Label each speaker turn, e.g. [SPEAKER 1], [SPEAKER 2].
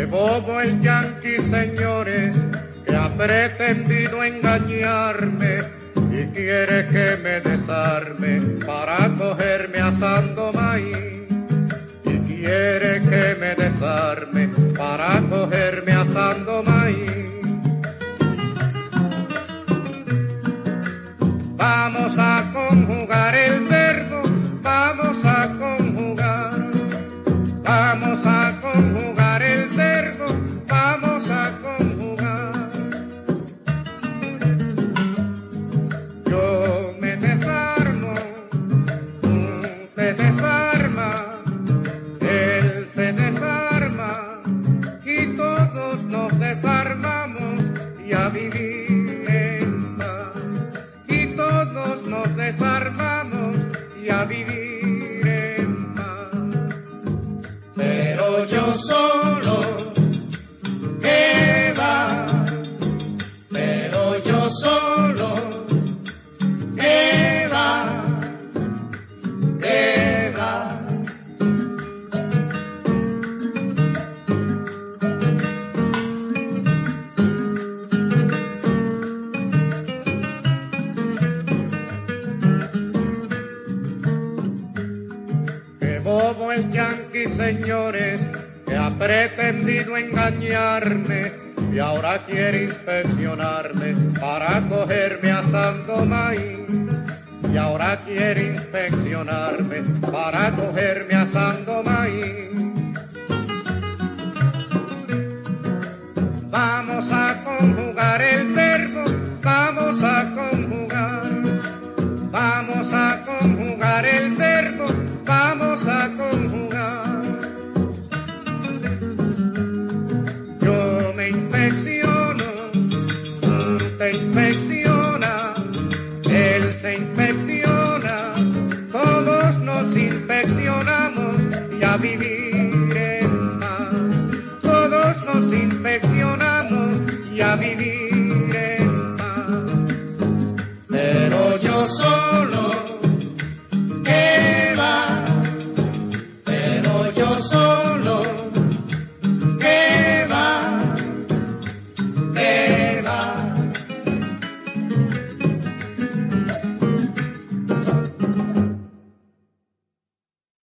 [SPEAKER 1] bobo el yanqui, señores, que ha pretendido engañarme y quiere que me desarme para cogerme asando maíz. Y quiere que me desarme para cogerme asando maíz. Vamos a conjugar el verbo, vamos a conjugar. Vamos a conjugar el verbo, vamos a conjugar. Yo me desarmo, tú te desarmas, él se desarma y todos nos desarmamos y a vivir en paz. Y todos nos desarmamos y a vivir en paz. Pero yo solo, ¿qué va? Pero yo solo, ¿qué va? ¿Qué va? Qué bobo el yanqui, señores, que ha pretendido engañarme y ahora quiere inspeccionarme para cogerme asando maíz. Y ahora quiere inspeccionarme para cogerme asando maíz. Vamos a conjugar el verbo, vamos a conjugar. Vamos a conjugar el verbo, vamos a conjugar. Yo me inspecciono, tú te inspeccionas, él se inspecciona, todos nos inspeccionamos y a vivir